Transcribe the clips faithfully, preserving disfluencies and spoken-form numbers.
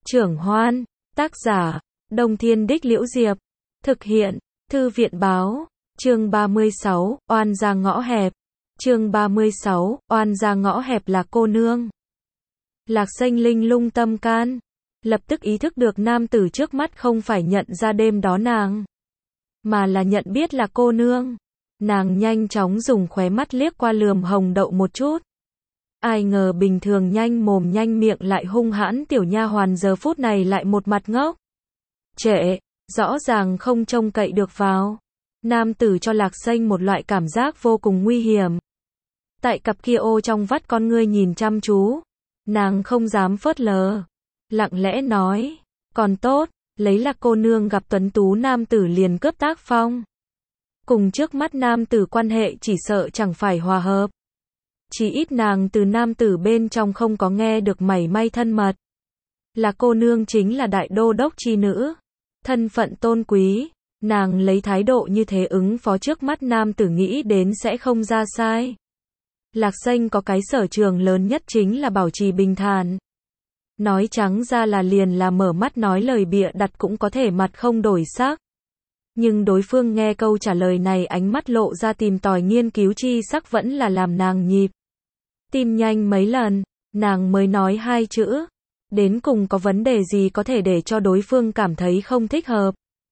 Trưởng Hoan, tác giả, Đông Thiên Đích Liễu Diệp, thực hiện, Thư viện Báo, chương ba mươi sáu, oan ra ngõ hẹp, chương ba mươi sáu, oan ra ngõ hẹp là cô nương. Lạc Xanh linh lung tâm can, lập tức ý thức được nam tử trước mắt không phải nhận ra đêm đó nàng, mà là nhận biết là cô nương. Nàng nhanh chóng dùng khóe mắt liếc qua lườm Hồng Đậu một chút. Ai ngờ bình thường nhanh mồm nhanh miệng lại hung hãn tiểu nha hoàn giờ phút này lại một mặt ngốc. Trễ, rõ ràng không trông cậy được vào. Nam tử cho Lạc Xanh một loại cảm giác vô cùng nguy hiểm. Tại cặp kia ô trong vắt con ngươi nhìn chăm chú, nàng không dám phớt lờ, lặng lẽ nói, còn tốt, lấy là cô nương gặp tuấn tú nam tử liền cướp tác phong. Cùng trước mắt nam tử quan hệ chỉ sợ chẳng phải hòa hợp. Chỉ ít nàng từ nam tử bên trong không có nghe được mảy may thân mật. Là cô nương chính là đại đô đốc chi nữ, thân phận tôn quý, nàng lấy thái độ như thế ứng phó trước mắt nam tử nghĩ đến sẽ không ra sai. Lạc Xanh có cái sở trường lớn nhất chính là bảo trì bình thản. Nói trắng ra là liền là mở mắt nói lời bịa đặt cũng có thể mặt không đổi sắc. Nhưng đối phương nghe câu trả lời này ánh mắt lộ ra tìm tòi nghiên cứu chi sắc vẫn là làm nàng nhịp tim nhanh mấy lần, nàng mới nói hai chữ. Đến cùng có vấn đề gì có thể để cho đối phương cảm thấy không thích hợp.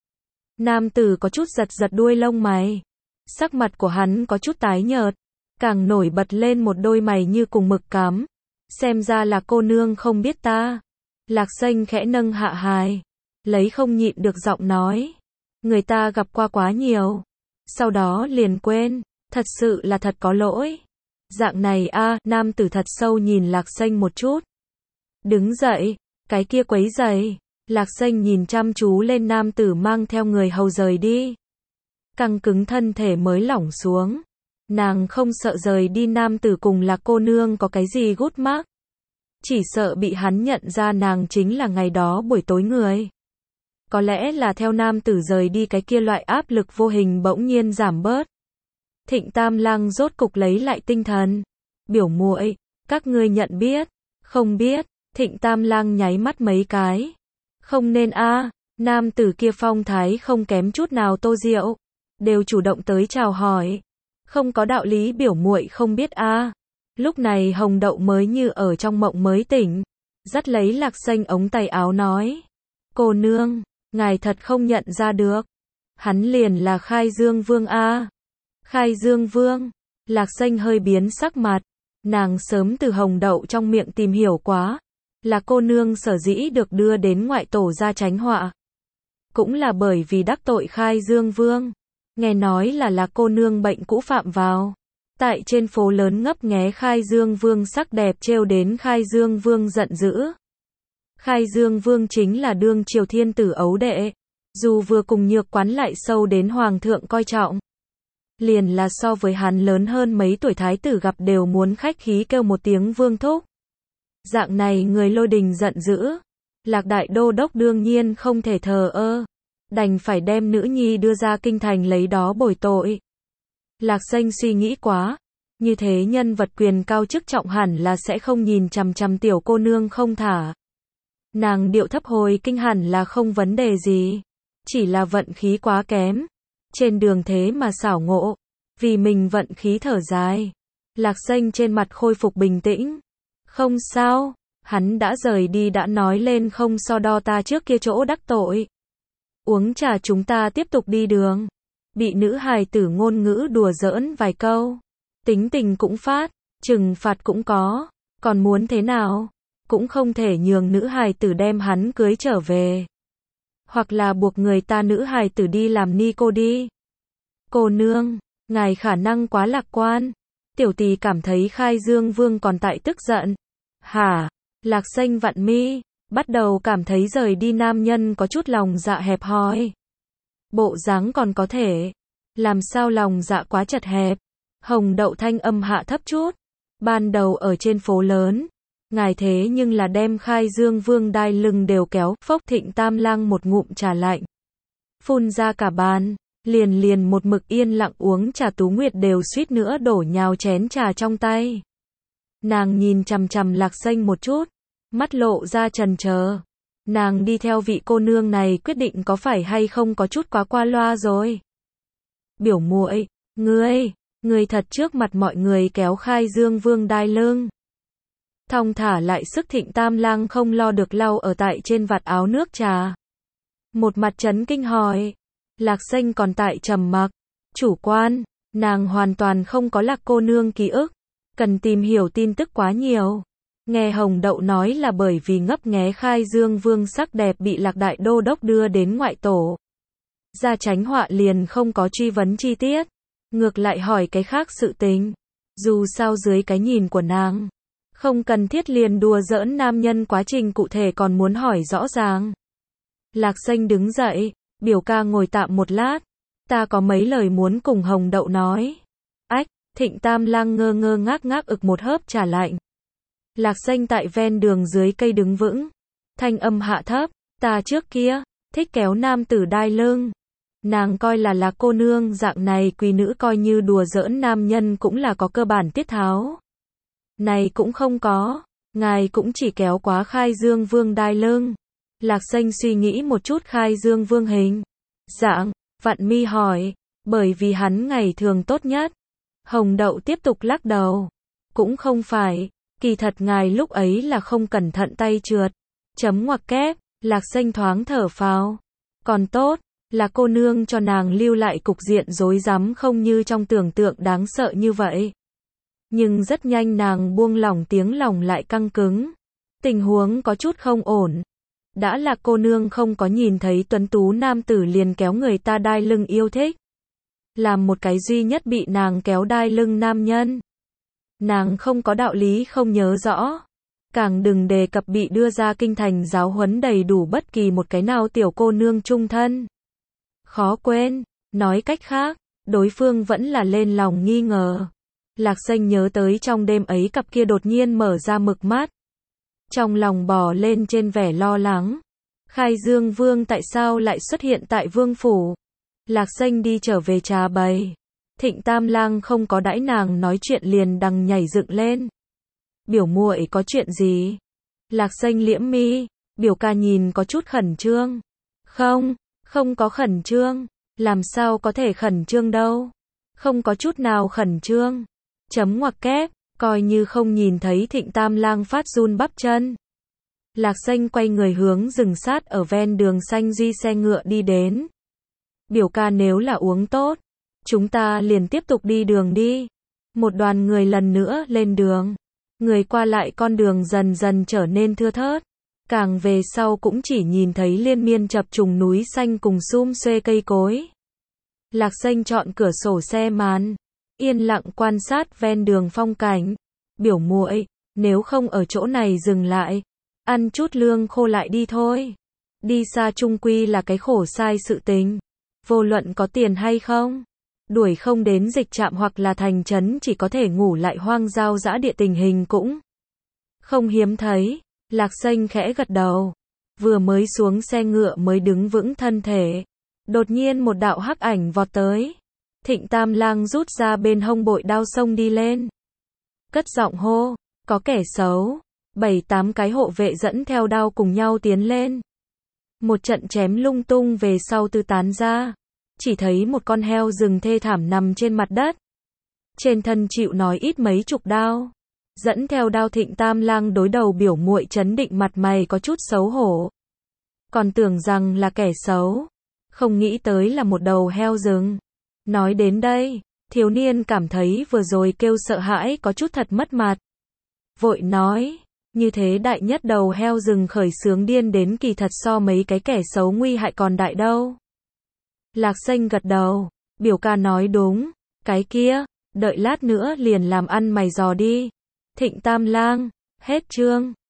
Nam tử có chút giật giật đuôi lông mày. Sắc mặt của hắn có chút tái nhợt. Càng nổi bật lên một đôi mày như cùng mực cám. Xem ra là cô nương không biết ta. Lạc Xanh khẽ nâng hạ hài. Lấy không nhịn được giọng nói. Người ta gặp qua quá nhiều. Sau đó liền quên. Thật sự là thật có lỗi. Dạng này a à, nam tử thật sâu nhìn Lạc Xanh một chút. Đứng dậy, cái kia quấy giày. Lạc Xanh nhìn chăm chú lên nam tử mang theo người hầu rời đi. Căng cứng thân thể mới lỏng xuống. Nàng không sợ rời đi nam tử cùng là cô nương có cái gì gút mắc. Chỉ sợ bị hắn nhận ra nàng chính là ngày đó buổi tối người. Có lẽ là theo nam tử rời đi cái kia loại áp lực vô hình bỗng nhiên giảm bớt. Thịnh Tam Lang rốt cục lấy lại tinh thần. Biểu muội, các ngươi nhận biết, không biết. Thịnh Tam Lang nháy mắt mấy cái. Không nên a, à, nam tử kia phong thái không kém chút nào Tô Diệu, đều chủ động tới chào hỏi. Không có đạo lý biểu muội không biết a. À. Lúc này Hồng Đậu mới như ở trong mộng mới tỉnh, dắt lấy Lạc Xanh ống tay áo nói: "Cô nương, ngài thật không nhận ra được, hắn liền là Khai Dương Vương a." À. Khai Dương Vương? Lạc Xanh hơi biến sắc mặt, nàng sớm từ Hồng Đậu trong miệng tìm hiểu quá. Là cô nương sở dĩ được đưa đến ngoại tổ ra tránh họa. Cũng là bởi vì đắc tội Khai Dương Vương. Nghe nói là là cô nương bệnh cũ phạm vào. Tại trên phố lớn ngấp nghé Khai Dương Vương sắc đẹp trêu đến Khai Dương Vương giận dữ. Khai Dương Vương chính là đương triều thiên tử ấu đệ. Dù vừa cùng nhược quán lại sâu đến hoàng thượng coi trọng. Liền là so với hắn lớn hơn mấy tuổi thái tử gặp đều muốn khách khí kêu một tiếng vương thúc. Dạng này người Lôi Đình giận dữ. Lạc đại đô đốc đương nhiên không thể thờ ơ. Đành phải đem nữ nhi đưa ra kinh thành lấy đó bồi tội. Lạc Xanh suy nghĩ quá. Như thế nhân vật quyền cao chức trọng hẳn là sẽ không nhìn chằm chằm tiểu cô nương không thả. Nàng điệu thấp hồi kinh hẳn là không vấn đề gì. Chỉ là vận khí quá kém. Trên đường thế mà xảo ngộ. Vì mình vận khí thở dài. Lạc Xanh trên mặt khôi phục bình tĩnh. Không sao, hắn đã rời đi đã nói lên không so đo ta trước kia chỗ đắc tội. Uống trà chúng ta tiếp tục đi đường. Bị nữ hài tử ngôn ngữ đùa giỡn vài câu. Tính tình cũng phát, trừng phạt cũng có. Còn muốn thế nào? Cũng không thể nhường nữ hài tử đem hắn cưới trở về. Hoặc là buộc người ta nữ hài tử đi làm ni cô đi. Cô nương, ngài khả năng quá lạc quan. Tiểu tỳ cảm thấy Khai Dương Vương còn tại tức giận. Hả? Lạc Xanh vặn mi, bắt đầu cảm thấy rời đi nam nhân có chút lòng dạ hẹp hòi. Bộ dáng còn có thể, làm sao lòng dạ quá chật hẹp. Hồng Đậu thanh âm hạ thấp chút. Ban đầu ở trên phố lớn, ngài thế nhưng là đem Khai Dương Vương đai lưng đều kéo, phốc. Thịnh Tam Lang một ngụm trà lạnh phun ra cả bàn, liền liền một mực yên lặng uống trà Tú Nguyệt đều suýt nữa đổ nhào chén trà trong tay. Nàng nhìn chằm chằm Lạc Xanh một chút, mắt lộ ra chần chờ. Nàng đi theo vị cô nương này quyết định có phải hay không có chút quá qua loa rồi. Biểu muội, ngươi, ngươi thật trước mặt mọi người kéo Khai Dương Vương đai lưng. Thong thả lại sức Thịnh Tam Lang không lo được lau ở tại trên vạt áo nước trà. Một mặt chấn kinh hỏi. Lạc Xanh còn tại trầm mặc. Chủ quan, nàng hoàn toàn không có Lạc cô nương ký ức. Cần tìm hiểu tin tức quá nhiều. Nghe Hồng Đậu nói là bởi vì ngấp nghé Khai Dương Vương sắc đẹp bị Lạc Đại Đô Đốc đưa đến ngoại tổ. Ra tránh họa liền không có truy vấn chi tiết. Ngược lại hỏi cái khác sự tình. Dù sao dưới cái nhìn của nàng, không cần thiết liền đùa giỡn nam nhân quá trình cụ thể còn muốn hỏi rõ ràng. Lạc Xanh đứng dậy, biểu ca ngồi tạm một lát. Ta có mấy lời muốn cùng Hồng Đậu nói. Ách, Thịnh Tam Lang ngơ ngơ ngác ngác ực một hớp trà lạnh. Lạc Xanh tại ven đường dưới cây đứng vững. Thanh âm hạ thấp, ta trước kia, thích kéo nam tử đai lưng. Nàng coi là Lạc cô nương dạng này quý nữ coi như đùa giỡn nam nhân cũng là có cơ bản tiết tháo. Này cũng không có, ngài cũng chỉ kéo quá Khai Dương Vương đai lưng. Lạc Xanh suy nghĩ một chút Khai Dương Vương hình dạng, vặn mi hỏi, bởi vì hắn ngày thường tốt nhất. Hồng Đậu tiếp tục lắc đầu, cũng không phải, kỳ thật ngài lúc ấy là không cẩn thận tay trượt. Chấm ngoặc kép, Lạc Xanh thoáng thở phào. Còn tốt, là cô nương cho nàng lưu lại cục diện rối rắm không như trong tưởng tượng đáng sợ như vậy. Nhưng rất nhanh nàng buông lỏng tiếng lòng lại căng cứng. Tình huống có chút không ổn. Đã là cô nương không có nhìn thấy tuấn tú nam tử liền kéo người ta đai lưng yêu thích. Làm một cái duy nhất bị nàng kéo đai lưng nam nhân. Nàng không có đạo lý không nhớ rõ. Càng đừng đề cập bị đưa ra kinh thành giáo huấn đầy đủ bất kỳ một cái nào tiểu cô nương chung thân. Khó quên, nói cách khác, đối phương vẫn là lên lòng nghi ngờ. Lạc Xanh nhớ tới trong đêm ấy cặp kia đột nhiên mở ra mực mắt. Trong lòng bò lên trên vẻ lo lắng. Khai Dương Vương tại sao lại xuất hiện tại vương phủ? Lạc Xanh đi trở về trà bày. Thịnh Tam Lang không có đãi nàng nói chuyện liền đằng nhảy dựng lên. Biểu muội có chuyện gì? Lạc Xanh liễm mi, biểu ca nhìn có chút khẩn trương. Không, không có khẩn trương. Làm sao có thể khẩn trương đâu? Không có chút nào khẩn trương. Chấm ngoặc kép, coi như không nhìn thấy Thịnh Tam Lang phát run bắp chân. Lạc Xanh quay người hướng rừng sát ở ven đường xanh duy xe ngựa đi đến. Biểu ca nếu là uống tốt, chúng ta liền tiếp tục đi đường đi. Một đoàn người lần nữa lên đường. Người qua lại con đường dần dần trở nên thưa thớt. Càng về sau cũng chỉ nhìn thấy liên miên chập trùng núi xanh cùng sum xuê cây cối. Lạc Xanh chọn cửa sổ xe màn, yên lặng quan sát ven đường phong cảnh. Biểu muội, nếu không ở chỗ này dừng lại, ăn chút lương khô lại đi thôi. Đi xa chung quy là cái khổ sai sự tình. Vô luận có tiền hay không, đuổi không đến dịch trạm hoặc là thành trấn chỉ có thể ngủ lại hoang giao dã địa tình hình cũng không hiếm thấy. Lạc Xanh khẽ gật đầu. Vừa mới xuống xe ngựa mới đứng vững thân thể. Đột nhiên một đạo hắc ảnh vọt tới. Thịnh Tam Lang rút ra bên hông bội đao xông đi lên. Cất giọng hô, có kẻ xấu. Bảy tám cái hộ vệ dẫn theo đao cùng nhau tiến lên. Một trận chém lung tung về sau tư tán ra. Chỉ thấy một con heo rừng thê thảm nằm trên mặt đất. Trên thân chịu nói ít mấy chục đao. Dẫn theo đao Thịnh Tam Lang đối đầu biểu muội chấn định mặt mày có chút xấu hổ. Còn tưởng rằng là kẻ xấu. Không nghĩ tới là một đầu heo rừng. Nói đến đây, thiếu niên cảm thấy vừa rồi kêu sợ hãi có chút thật mất mặt. Vội nói, như thế đại nhất đầu heo rừng khởi sướng điên đến kỳ thật so mấy cái kẻ xấu nguy hại còn đại đâu. Lạc Xanh gật đầu, biểu ca nói đúng, cái kia, đợi lát nữa liền làm ăn mày giò đi. Thịnh Tam Lang, hết chương.